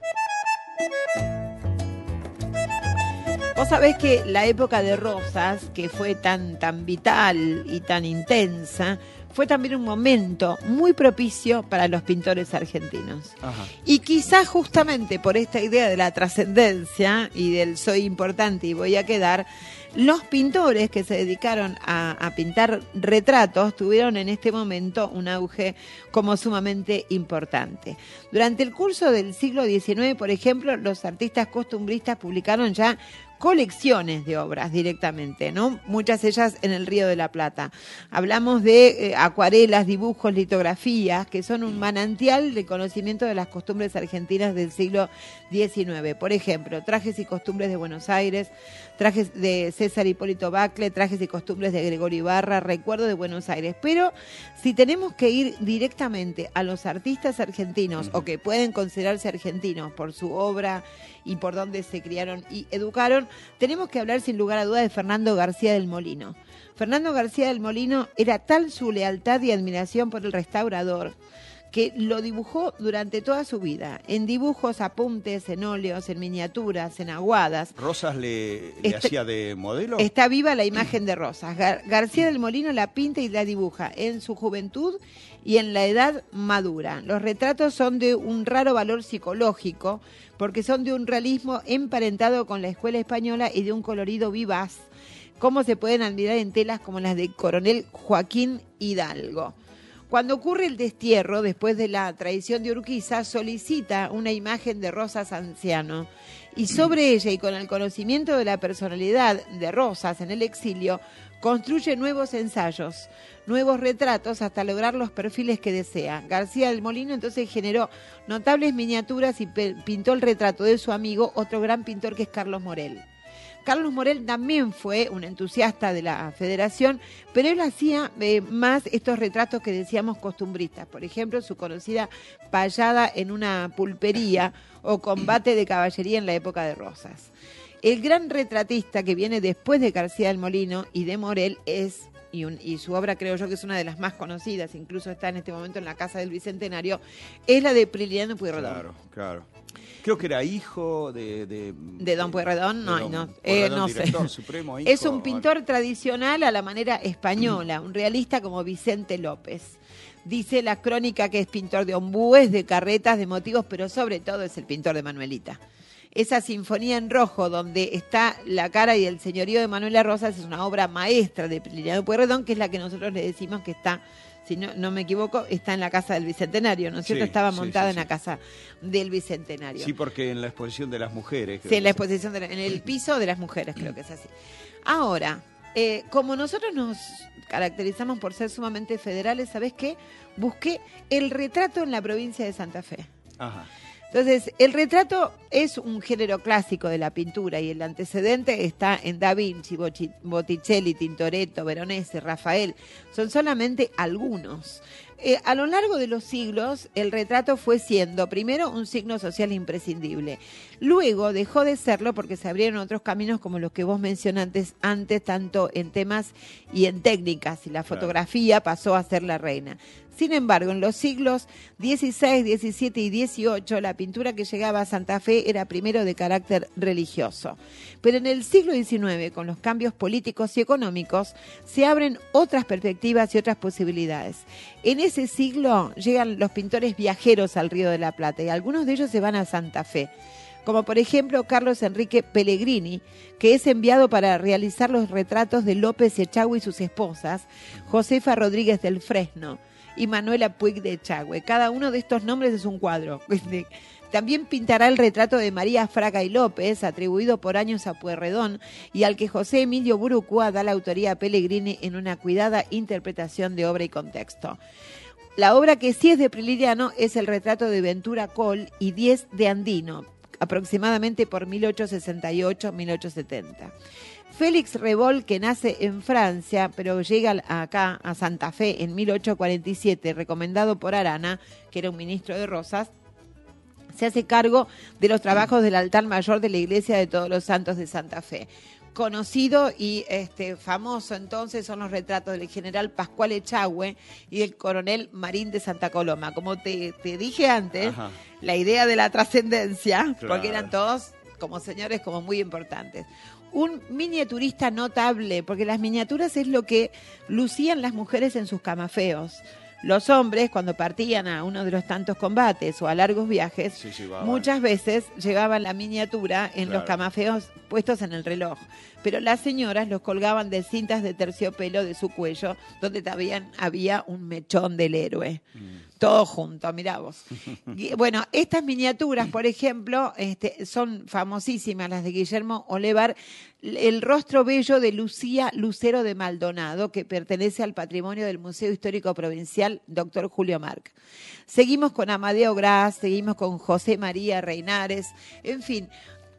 [SPEAKER 4] Vos sabés que la época de Rosas, que fue tan, tan vital y tan intensa, fue también un momento muy propicio para los pintores argentinos.
[SPEAKER 3] Ajá.
[SPEAKER 4] Y quizás justamente por esta idea de la trascendencia y del soy importante y voy a quedar, los pintores que se dedicaron a, a pintar retratos tuvieron en este momento un auge como sumamente importante. Durante el curso del siglo diecinueve, por ejemplo, los artistas costumbristas publicaron ya colecciones de obras directamente, ¿no? Muchas de ellas en el Río de la Plata. Hablamos de eh, acuarelas, dibujos, litografías, que son un manantial de conocimiento de las costumbres argentinas del siglo diecinueve. Por ejemplo, trajes y costumbres de Buenos Aires, trajes de César Hipólito Bacle, trajes y costumbres de Gregorio Ibarra, recuerdo de Buenos Aires. Pero si tenemos que ir directamente a los artistas argentinos, o que pueden considerarse argentinos por su obra y por donde se criaron y educaron, tenemos que hablar sin lugar a duda de Fernando García del Molino. Fernando García del Molino era tal su lealtad y admiración por el restaurador que lo dibujó durante toda su vida, en dibujos, apuntes, en óleos, en miniaturas, en aguadas.
[SPEAKER 3] ¿Rosas le, le
[SPEAKER 4] Está-
[SPEAKER 3] hacía de modelo?
[SPEAKER 4] Está viva la imagen de Rosas. Gar- García del Molino la pinta y la dibuja en su juventud y en la edad madura. Los retratos son de un raro valor psicológico porque son de un realismo emparentado con la escuela española y de un colorido vivaz, como se pueden admirar en telas como las de Coronel Joaquín Hidalgo. Cuando ocurre el destierro, después de la traición de Urquiza, solicita una imagen de Rosas anciano y sobre ella y con el conocimiento de la personalidad de Rosas en el exilio, construye nuevos ensayos, nuevos retratos hasta lograr los perfiles que desea. García del Molino entonces generó notables miniaturas y pe- pintó el retrato de su amigo, otro gran pintor que es Carlos Morel. Carlos Morel también fue un entusiasta de la Federación, pero él hacía eh, más estos retratos que decíamos costumbristas. Por ejemplo, su conocida payada en una pulpería o combate de caballería en la época de Rosas. El gran retratista que viene después de García del Molino y de Morel es, y, un- y su obra creo yo que es una de las más conocidas, incluso está en este momento en la Casa del Bicentenario, es la de Prilidiano Pueyrredón.
[SPEAKER 3] Claro, claro. Creo que era hijo de... De,
[SPEAKER 4] De Don Pueyrredón, no,
[SPEAKER 3] de Don
[SPEAKER 4] no, eh,
[SPEAKER 3] Pueyrredón,
[SPEAKER 4] no sé.
[SPEAKER 3] director supremo, hijo,
[SPEAKER 4] Es un pintor tradicional a la manera española, un realista como Vicente López. Dice la crónica que es pintor de ombúes, de carretas, de motivos, pero sobre todo es el pintor de Manuelita. Esa sinfonía en rojo donde está la cara y el señorío de Manuela Rosas es una obra maestra de Prilidiano Pueyrredón, que es la que nosotros le decimos que está, si no, no me equivoco, está en la Casa del Bicentenario, ¿no es cierto?
[SPEAKER 3] Sí,
[SPEAKER 4] Estaba
[SPEAKER 3] sí,
[SPEAKER 4] montada
[SPEAKER 3] sí,
[SPEAKER 4] en
[SPEAKER 3] sí.
[SPEAKER 4] la Casa del Bicentenario.
[SPEAKER 3] Sí, porque en la exposición de las mujeres... creo
[SPEAKER 4] Sí, en la
[SPEAKER 3] que sí.
[SPEAKER 4] exposición, de la- en el piso de las mujeres, creo que es así. Ahora, eh, como nosotros nos caracterizamos por ser sumamente federales, ¿sabés qué? Busqué el retrato en la provincia de Santa Fe.
[SPEAKER 3] Ajá.
[SPEAKER 4] Entonces, el retrato es un género clásico de la pintura y el antecedente está en Da Vinci, Bochi- Botticelli, Tintoretto, Veronese, Rafael. Son solamente algunos. Eh, a lo largo de los siglos, el retrato fue siendo, primero, un signo social imprescindible. Luego dejó de serlo porque se abrieron otros caminos como los que vos mencionaste antes, tanto en temas y en técnicas, y la
[SPEAKER 13] Claro.
[SPEAKER 4] fotografía pasó a ser la reina. Sin embargo, en los siglos dieciséis, diecisiete y dieciocho, la pintura que llegaba a Santa Fe era primero de carácter religioso. Pero en el siglo diecinueve, con los cambios políticos y económicos, se abren otras perspectivas y otras posibilidades. En ese siglo llegan los pintores viajeros al Río de la Plata y algunos de ellos se van a Santa Fe, como por ejemplo Carlos Enrique Pellegrini, que es enviado para realizar los retratos de López Echagüe y sus esposas, Josefa Rodríguez del Fresno y Manuela Puig de Echagüe. Cada uno de estos nombres es un cuadro. También pintará el retrato de María Fraga y López, atribuido por años a Pueyrredón, y al que José Emilio Burucúa da la autoría a Pellegrini en una cuidada interpretación de obra y contexto. La obra que sí es de Prilidiano es el retrato de Ventura Col y diez de Andino, aproximadamente por mil ochocientos sesenta y ocho a mil ochocientos setenta. Félix Revol, que nace en Francia, pero llega acá a Santa Fe en mil ochocientos cuarenta y siete, recomendado por Arana, que era un ministro de Rosas, se hace cargo de los trabajos del altar mayor de la Iglesia de Todos los Santos de Santa Fe. Conocido y este famoso entonces son los retratos del general Pascual Echagüe y del coronel Marín de Santa Coloma. Como te, te dije antes,
[SPEAKER 13] Ajá.
[SPEAKER 4] la idea de la trascendencia,
[SPEAKER 13] Claro.
[SPEAKER 4] porque eran todos como señores como muy importantes. Un miniaturista notable, porque las miniaturas es lo que lucían las mujeres en sus camafeos. Los hombres, cuando partían a uno de los tantos combates o a largos viajes,
[SPEAKER 3] Sí, sí, va,
[SPEAKER 4] muchas veces llevaban la miniatura en los
[SPEAKER 3] Claro.
[SPEAKER 4] camafeos puestos en el reloj. Pero las señoras los colgaban de cintas de terciopelo de su cuello, donde también había un mechón del héroe. Todo junto, mirá vos. Y, bueno, estas miniaturas, por ejemplo, este, son famosísimas, las de Guillermo Olevar, el rostro bello de Lucía Lucero de Maldonado, que pertenece al patrimonio del Museo Histórico Provincial doctor Julio Marc. Seguimos con Amadeo Gras, seguimos con José María Reinares, en fin.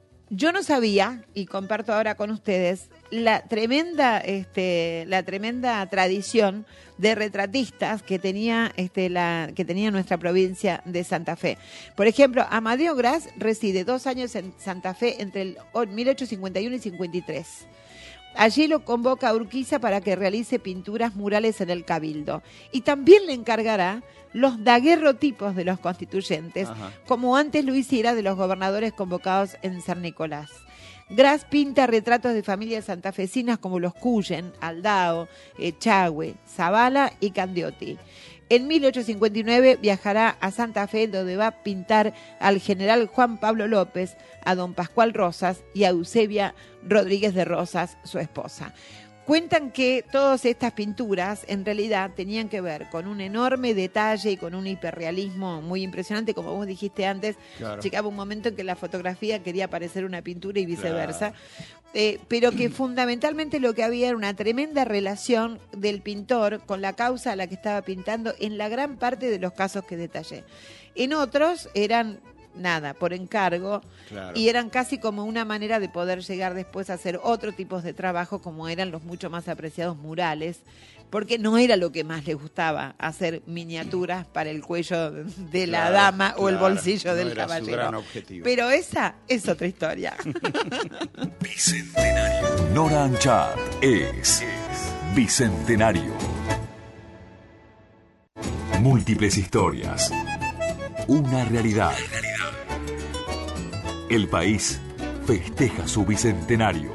[SPEAKER 4] Yo no sabía, y comparto ahora con ustedes, la tremenda, este, la tremenda tradición de retratistas que tenía, este, la, que tenía nuestra provincia de Santa Fe. Por ejemplo, Amadeo Gras reside dos años en Santa Fe entre el mil ochocientos cincuenta y uno y cincuenta y tres. Allí lo convoca a Urquiza para que realice pinturas murales en el Cabildo. Y también le encargará los daguerrotipos de los constituyentes,
[SPEAKER 3] Ajá.
[SPEAKER 4] como antes lo hiciera de los gobernadores convocados en San Nicolás. Gras pinta retratos de familias santafesinas como los Cullen, Aldao, Echagüe, Zavala y Candioti. En mil ochocientos cincuenta y nueve viajará a Santa Fe, donde va a pintar al general Juan Pablo López, a don Pascual Rosas y a Eusebia Rodríguez de Rosas, su esposa. Cuentan que todas estas pinturas en realidad tenían que ver con un enorme detalle y con un hiperrealismo muy impresionante, como vos dijiste antes.
[SPEAKER 3] Claro.
[SPEAKER 4] Llegaba un momento en que la fotografía quería parecer una pintura y viceversa. Claro. Eh, pero que fundamentalmente lo que había era una tremenda relación del pintor con la causa a la que estaba pintando en la gran parte de los casos que detallé. En otros eran nada, por encargo, claro. y eran casi como una manera de poder llegar después a hacer otro tipo de trabajo, como eran los mucho más apreciados murales, porque no era lo que más les gustaba, hacer miniaturas para el cuello de la
[SPEAKER 3] claro,
[SPEAKER 4] dama o
[SPEAKER 3] claro,
[SPEAKER 4] el bolsillo
[SPEAKER 3] no
[SPEAKER 4] del
[SPEAKER 3] era
[SPEAKER 4] caballero.
[SPEAKER 3] Su gran objetivo.
[SPEAKER 4] Pero esa es otra historia.
[SPEAKER 2] Bicentenario. Nora Anchart es Bicentenario. Múltiples historias. Una realidad. El país festeja su bicentenario.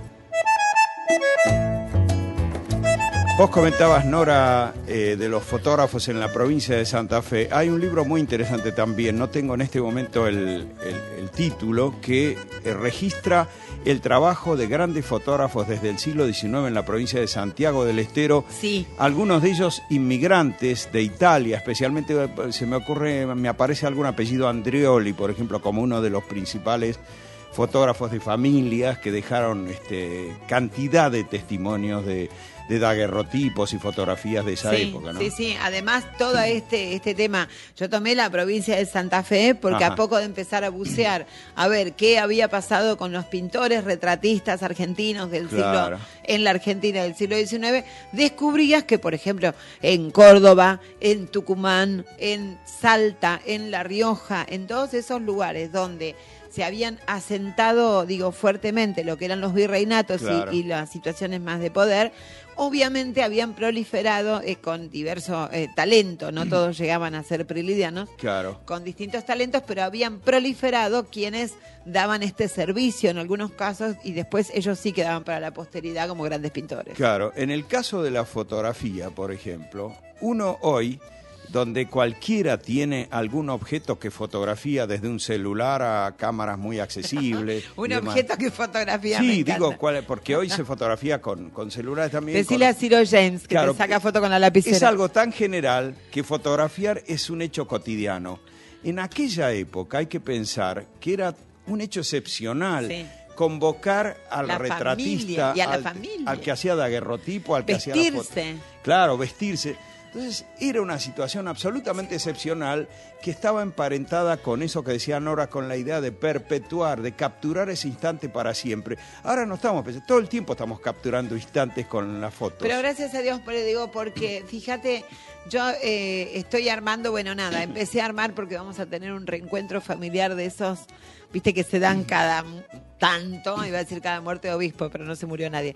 [SPEAKER 3] Vos comentabas, Nora, eh, de los fotógrafos en la provincia de Santa Fe. Hay un libro muy interesante también, no tengo en este momento el, el, el título, que eh, registra el trabajo de grandes fotógrafos desde el siglo diecinueve en la provincia de Santiago del Estero.
[SPEAKER 4] Sí.
[SPEAKER 3] Algunos de ellos inmigrantes de Italia, especialmente se me ocurre, me aparece algún apellido Andreoli, por ejemplo, como uno de los principales fotógrafos de familias que dejaron este, cantidad de testimonios de, de daguerrotipos y fotografías de esa
[SPEAKER 4] sí,
[SPEAKER 3] época, ¿no?
[SPEAKER 4] Sí, sí, además todo este, este tema, yo tomé la provincia de Santa Fe porque
[SPEAKER 3] Ajá.
[SPEAKER 4] a poco de empezar a bucear, a ver qué había pasado con los pintores retratistas argentinos del
[SPEAKER 3] Claro.
[SPEAKER 4] siglo, en la Argentina del siglo diecinueve, descubrías que, por ejemplo, en Córdoba, en Tucumán, en Salta, en La Rioja, en todos esos lugares donde se habían asentado, digo, fuertemente lo que eran los virreinatos
[SPEAKER 3] Claro.
[SPEAKER 4] y, y las situaciones más de poder, obviamente habían proliferado eh, con diverso eh, talento, no todos llegaban a ser prilidianos,
[SPEAKER 3] Claro.
[SPEAKER 4] con distintos talentos, pero habían proliferado quienes daban este servicio en algunos casos y después ellos sí quedaban para la posteridad como grandes pintores.
[SPEAKER 3] Claro, en el caso de la fotografía, por ejemplo, uno hoy, donde cualquiera tiene algún objeto que fotografía, desde un celular a cámaras muy accesibles.
[SPEAKER 4] Un
[SPEAKER 3] y demás.
[SPEAKER 4] objeto que fotografía.
[SPEAKER 3] Sí,
[SPEAKER 4] me
[SPEAKER 3] digo,
[SPEAKER 4] encanta.
[SPEAKER 3] ¿cuál? Porque hoy se fotografía con, con celulares también.
[SPEAKER 4] Decile
[SPEAKER 3] con...
[SPEAKER 4] a Ciro James que
[SPEAKER 3] Claro,
[SPEAKER 4] te saca foto con la lapicera.
[SPEAKER 3] Es algo tan general que fotografiar es un hecho cotidiano. En aquella época hay que pensar que era un hecho excepcional.
[SPEAKER 4] Sí.
[SPEAKER 3] Convocar al
[SPEAKER 4] La
[SPEAKER 3] retratista,
[SPEAKER 4] familia, y a la
[SPEAKER 3] al,
[SPEAKER 4] familia.
[SPEAKER 3] al que hacía daguerrotipo, al que hacía la foto.
[SPEAKER 4] Vestirse.
[SPEAKER 3] Claro, vestirse. Entonces era una situación absolutamente excepcional que estaba emparentada con eso que decía Nora, con la idea de perpetuar, de capturar ese instante para siempre. Ahora no estamos, todo el tiempo estamos capturando instantes con las fotos.
[SPEAKER 4] Pero gracias a Dios, por digo, porque fíjate, yo eh, estoy armando, bueno, nada, empecé a armar porque vamos a tener un reencuentro familiar de esos, viste, que se dan cada tanto, iba a decir cada muerte de obispo, pero no se murió nadie.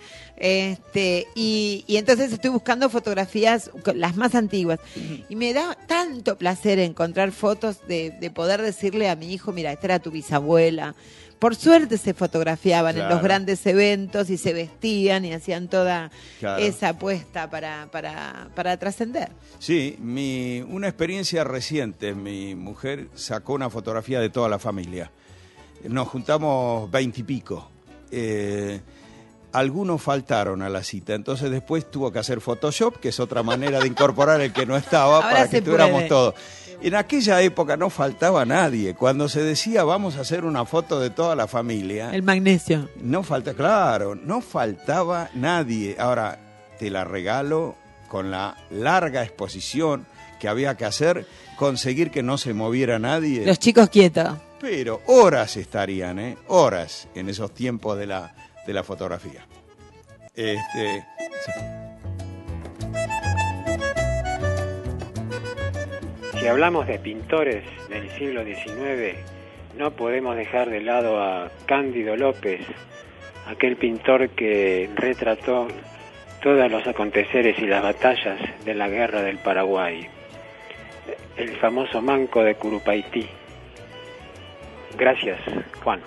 [SPEAKER 4] Este, y, y entonces estoy buscando fotografías, las más antiguas, y me da tanto placer encontrar fotos de, de poder decirle a mi hijo, mira, esta era tu bisabuela. Por suerte se fotografiaban
[SPEAKER 3] Claro.
[SPEAKER 4] en los grandes eventos y se vestían y hacían toda
[SPEAKER 3] Claro.
[SPEAKER 4] esa apuesta para, para, para trascender.
[SPEAKER 3] Sí, mi, una experiencia reciente, mi mujer sacó una fotografía de toda la familia. Nos juntamos veintipico. Eh, algunos faltaron a la cita, entonces después tuvo que hacer Photoshop, que es otra manera de incorporar el que no estaba.
[SPEAKER 4] Ahora
[SPEAKER 3] para
[SPEAKER 4] se
[SPEAKER 3] que estuviéramos
[SPEAKER 4] puede.
[SPEAKER 3] todos. En aquella época no faltaba nadie. Cuando se decía vamos a hacer una foto de toda la familia,
[SPEAKER 4] El magnesio.
[SPEAKER 3] no falta, claro, no faltaba nadie. Ahora te la regalo con la larga exposición que había que hacer, conseguir que no se moviera nadie.
[SPEAKER 4] Los chicos quietos.
[SPEAKER 3] Pero horas estarían, ¿eh? Horas en esos tiempos de la, de la fotografía. Este, sí.
[SPEAKER 11] Si hablamos de pintores del siglo diecinueve, no podemos dejar de lado a Cándido López, aquel pintor que retrató todos los aconteceres y las batallas de la Guerra del Paraguay. el famoso manco de Curupaití. Gracias, Juan.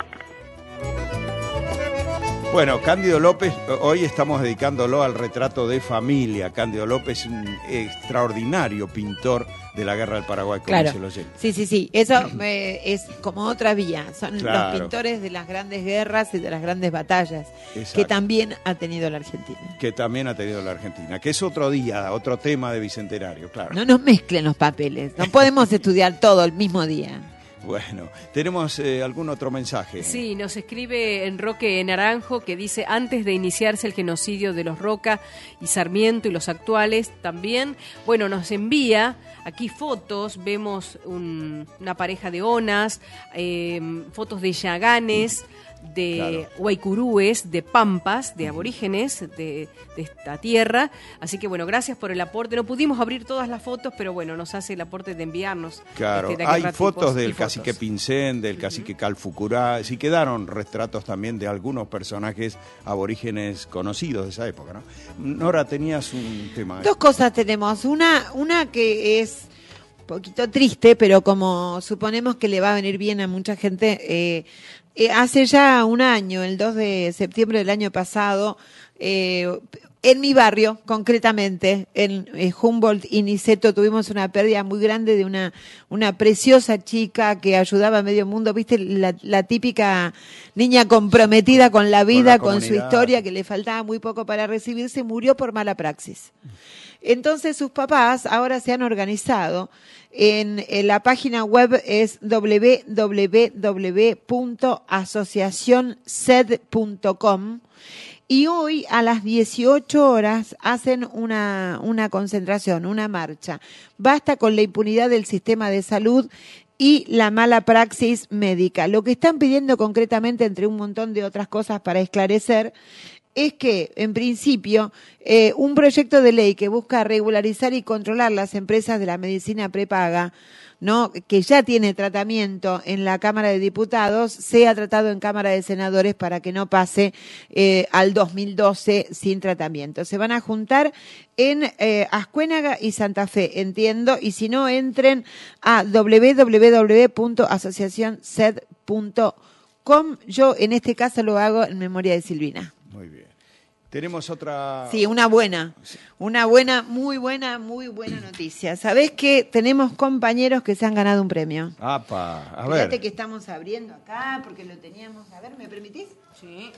[SPEAKER 3] Bueno, Cándido López, hoy estamos dedicándolo al retrato de familia. Cándido López, un extraordinario pintor de la Guerra del Paraguay, como
[SPEAKER 4] Claro.
[SPEAKER 3] se lo oye.
[SPEAKER 4] Sí, sí, sí. Eso eh, es como otra vía. Son
[SPEAKER 3] Claro.
[SPEAKER 4] los pintores de las grandes guerras y de las grandes batallas
[SPEAKER 3] Exacto.
[SPEAKER 4] que también ha tenido la Argentina.
[SPEAKER 3] Que también ha tenido la Argentina, que es otro día, otro tema de Bicentenario, claro.
[SPEAKER 4] No nos mezclen los papeles. No podemos estudiar todo el mismo día.
[SPEAKER 3] Bueno, ¿tenemos eh, algún otro mensaje?
[SPEAKER 5] Sí, nos escribe Enroque Naranjo que dice, antes de iniciarse el genocidio de los Roca y Sarmiento y los actuales también, bueno, nos envía aquí fotos, vemos un- una pareja de onas, eh, fotos de yaganes, de
[SPEAKER 3] Claro.
[SPEAKER 5] guaycurúes, de pampas, de aborígenes de, de esta tierra. Así que bueno, gracias por el aporte. No pudimos abrir todas las fotos, pero bueno, nos hace el aporte de enviarnos.
[SPEAKER 3] Claro,
[SPEAKER 5] este, de
[SPEAKER 3] hay
[SPEAKER 5] guerra
[SPEAKER 3] fotos
[SPEAKER 5] tipos y
[SPEAKER 3] del
[SPEAKER 5] fotos.
[SPEAKER 3] cacique Pincén, del cacique Calfucurá, sí quedaron retratos también de algunos personajes aborígenes conocidos de esa época, ¿no? Nora, tenías un tema.
[SPEAKER 4] Dos cosas tenemos. Una, una que es un poquito triste, pero como suponemos que le va a venir bien a mucha gente, eh, eh, hace ya un año, el dos de septiembre del año pasado, eh, en mi barrio, concretamente, en eh, Humboldt y Niceto, tuvimos una pérdida muy grande de una, una preciosa chica que ayudaba a medio mundo, viste, la, la típica niña comprometida con la vida, con, su
[SPEAKER 3] comunidad.
[SPEAKER 4] historia, que le faltaba muy poco para recibirse, murió por mala praxis. Entonces sus papás ahora se han organizado. En, en la página web es doble u doble u doble u punto asociación sed punto com y hoy a las dieciocho horas hacen una, una concentración, una marcha. Basta con la impunidad del sistema de salud y la mala praxis médica. Lo que están pidiendo concretamente, entre un montón de otras cosas para esclarecer, es que, en principio, eh, un proyecto de ley que busca regularizar y controlar las empresas de la medicina prepaga, ¿no?, que ya tiene tratamiento en la Cámara de Diputados, sea tratado en Cámara de Senadores para que no pase eh, al dos mil doce sin tratamiento. Se van a juntar en eh, Ascuénaga y Santa Fe, entiendo, y si no, entren a doble u doble u doble u punto asociación sed punto com. Yo, en este caso, lo hago en memoria de Silvina.
[SPEAKER 3] Muy bien. Tenemos otra...
[SPEAKER 4] Sí, una buena, una buena, muy buena, muy buena noticia. ¿Sabés que tenemos compañeros que se han ganado un premio?
[SPEAKER 3] Apa, a
[SPEAKER 4] Fíjate
[SPEAKER 3] ver.
[SPEAKER 4] que estamos abriendo acá porque lo teníamos. A ver, ¿me permitís?
[SPEAKER 5] Sí.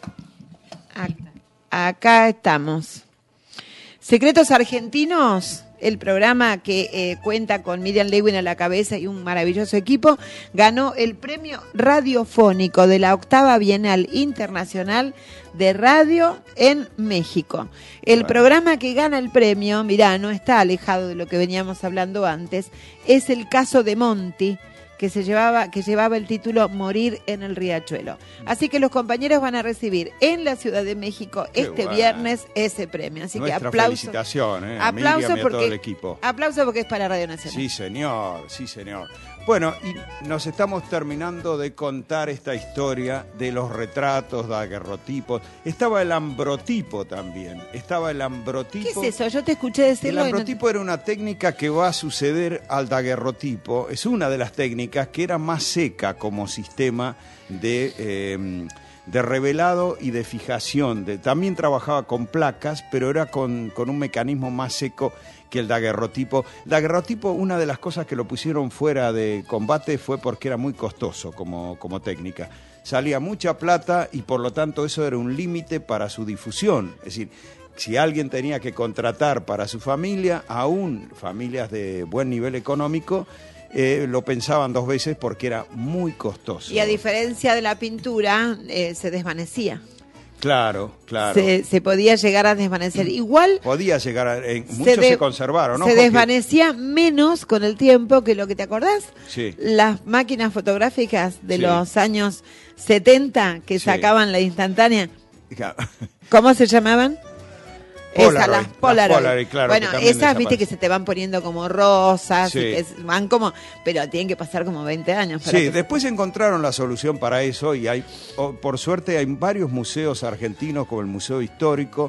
[SPEAKER 4] Acá estamos. Secretos Argentinos, el programa que eh, cuenta con Miriam Lewin a la cabeza y un maravilloso equipo, ganó el premio radiofónico de la octava Bienal Internacional de Radio en México. El
[SPEAKER 3] Bueno.
[SPEAKER 4] programa que gana el premio, mirá, no está alejado de lo que veníamos hablando antes, es el caso de Monty, que se llevaba, que llevaba el título Morir en el Riachuelo. Así que los compañeros van a recibir en la Ciudad de México
[SPEAKER 3] Qué
[SPEAKER 4] este
[SPEAKER 3] bueno.
[SPEAKER 4] viernes ese premio. Así
[SPEAKER 3] Nuestra
[SPEAKER 4] que aplauso.
[SPEAKER 3] felicitación, eh, a
[SPEAKER 4] aplauso
[SPEAKER 3] Miriam y a
[SPEAKER 4] porque,
[SPEAKER 3] todo el equipo.
[SPEAKER 4] Aplauso porque es para Radio Nacional.
[SPEAKER 3] Sí, señor, sí, señor. Bueno, y nos estamos terminando de contar esta historia de los retratos, daguerrotipos. Estaba el ambrotipo también. Estaba el
[SPEAKER 4] ¿Qué
[SPEAKER 3] ambrotipo.
[SPEAKER 4] es eso? Yo te escuché
[SPEAKER 3] El
[SPEAKER 4] decirlo. y no-
[SPEAKER 3] ambrotipo era una técnica que va a suceder al daguerrotipo. Es una de las técnicas que era más seca como sistema de, eh, de revelado y de fijación. De, también trabajaba con placas, pero era con, con un mecanismo más seco que el daguerrotipo. Daguerrotipo, una de las cosas que lo pusieron fuera de combate fue porque era muy costoso como, como técnica. Salía mucha plata y por lo tanto eso era un límite para su difusión. Es decir, si alguien tenía que contratar para su familia, aún familias de buen nivel económico, eh, lo pensaban dos veces porque era muy costoso.
[SPEAKER 4] Y a diferencia de la pintura, eh, se desvanecía.
[SPEAKER 3] Claro, claro.
[SPEAKER 4] Se, se podía llegar a desvanecer. Igual
[SPEAKER 3] Podía llegar a... en- muchos se,
[SPEAKER 4] de-
[SPEAKER 3] conservaron, ¿no?
[SPEAKER 4] se
[SPEAKER 3] Porque-
[SPEAKER 4] desvanecía menos con el tiempo que lo que te acordás.
[SPEAKER 3] Sí.
[SPEAKER 4] Las máquinas fotográficas de
[SPEAKER 3] Sí.
[SPEAKER 4] los años setenta que
[SPEAKER 3] Sí.
[SPEAKER 4] sacaban la instantánea,
[SPEAKER 3] Claro.
[SPEAKER 4] ¿cómo se llamaban?
[SPEAKER 3] Polaroid,
[SPEAKER 4] Esas,
[SPEAKER 3] las
[SPEAKER 4] las Polaroid.
[SPEAKER 3] Polaroid, claro,
[SPEAKER 4] bueno,
[SPEAKER 3] que también
[SPEAKER 4] esas viste
[SPEAKER 3] desaparecen.
[SPEAKER 4] que se te van poniendo como rosas,
[SPEAKER 3] Sí.
[SPEAKER 4] y que es- van como, pero tienen que pasar como veinte años. Para
[SPEAKER 3] Sí,
[SPEAKER 4] que-
[SPEAKER 3] después encontraron la solución para eso y hay, o- por suerte hay varios museos argentinos como el Museo Histórico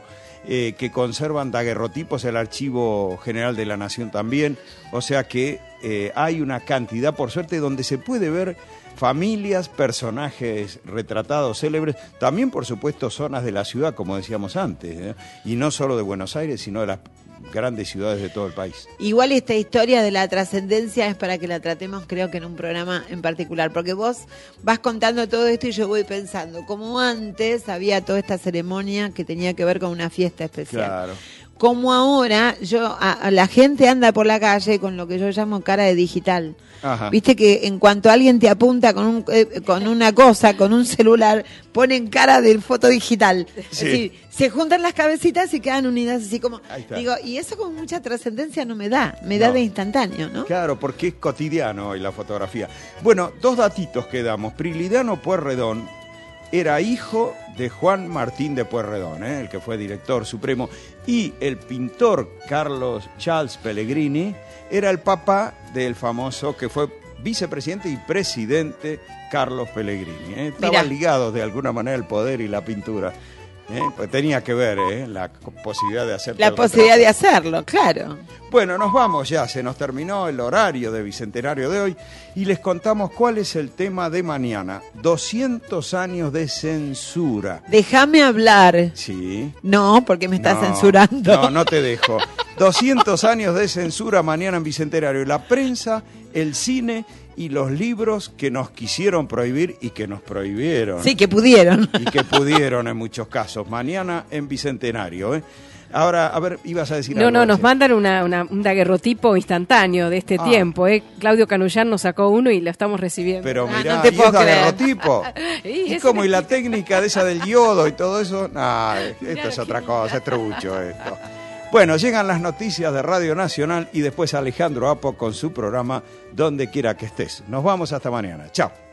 [SPEAKER 3] eh, que conservan daguerrotipos, el Archivo General de la Nación también, o sea que eh, hay una cantidad, por suerte, donde se puede ver familias, personajes retratados, célebres, también por supuesto zonas de la ciudad, como decíamos antes, ¿eh? Y no solo de Buenos Aires, sino de las grandes ciudades de todo el país.
[SPEAKER 4] Igual esta historia de la trascendencia es para que la tratemos, creo que en un programa en particular, porque vos vas contando todo esto y yo voy pensando, como antes había toda esta ceremonia que tenía que ver con una fiesta especial.
[SPEAKER 3] Claro.
[SPEAKER 4] Como ahora, yo a, a la gente anda por la calle con lo que yo llamo cara de digital.
[SPEAKER 3] Ajá.
[SPEAKER 4] Viste que en cuanto alguien te apunta con un, eh, con una cosa, con un celular, ponen cara de foto digital.
[SPEAKER 3] Sí.
[SPEAKER 4] Es decir, se juntan las cabecitas y quedan unidas así como...
[SPEAKER 3] Ahí está.
[SPEAKER 4] Digo, y eso con mucha trascendencia no me da, me da
[SPEAKER 3] No.
[SPEAKER 4] de instantáneo, ¿no?
[SPEAKER 3] Claro, porque es cotidiano hoy la fotografía. Bueno, dos datitos que damos. Prilidiano Pueyrredón era hijo de Juan Martín de Pueyrredón, ¿eh? El que fue director supremo, y el pintor Carlos Charles Pellegrini era el papá del famoso que fue vicepresidente y presidente Carlos Pellegrini, ¿eh? Estaban ligados de alguna manera el poder y la pintura, ¿eh? Pues tenía que ver, ¿eh? La posibilidad de hacer
[SPEAKER 4] La posibilidad de hacerlo, claro.
[SPEAKER 3] Bueno, nos vamos ya, se nos terminó el horario de Bicentenario de hoy y les contamos cuál es el tema de mañana. doscientos años de censura.
[SPEAKER 4] Déjame hablar.
[SPEAKER 3] Sí.
[SPEAKER 4] No, porque me estás
[SPEAKER 3] No,
[SPEAKER 4] censurando.
[SPEAKER 3] No, no te dejo. doscientos años de censura mañana en Bicentenario. La prensa, el cine y los libros que nos quisieron prohibir y que nos prohibieron.
[SPEAKER 4] Sí, que pudieron.
[SPEAKER 3] Y que pudieron en muchos casos. Mañana en Bicentenario, ¿eh? Ahora, a ver, ibas a decir
[SPEAKER 5] No,
[SPEAKER 3] algo.
[SPEAKER 5] no, nos
[SPEAKER 3] ¿sí?
[SPEAKER 5] mandan una, una, un daguerrotipo instantáneo de este
[SPEAKER 3] Ah.
[SPEAKER 5] tiempo. ¿eh? Claudio Canullán nos sacó uno y lo estamos recibiendo.
[SPEAKER 3] Pero
[SPEAKER 4] Ah,
[SPEAKER 3] mirá,
[SPEAKER 4] no te
[SPEAKER 3] ¿y
[SPEAKER 4] puedo
[SPEAKER 3] es
[SPEAKER 4] creer.
[SPEAKER 3] daguerrotipo?
[SPEAKER 5] Sí,
[SPEAKER 3] ¿Y
[SPEAKER 5] es
[SPEAKER 3] cómo?
[SPEAKER 5] una-
[SPEAKER 3] ¿Y la técnica de esa del yodo y todo eso? No, esto es otra cosa, es trucho esto. Bueno, llegan las noticias de Radio Nacional y después Alejandro Apo con su programa Donde Quiera que Estés. Nos vamos hasta mañana. Chao.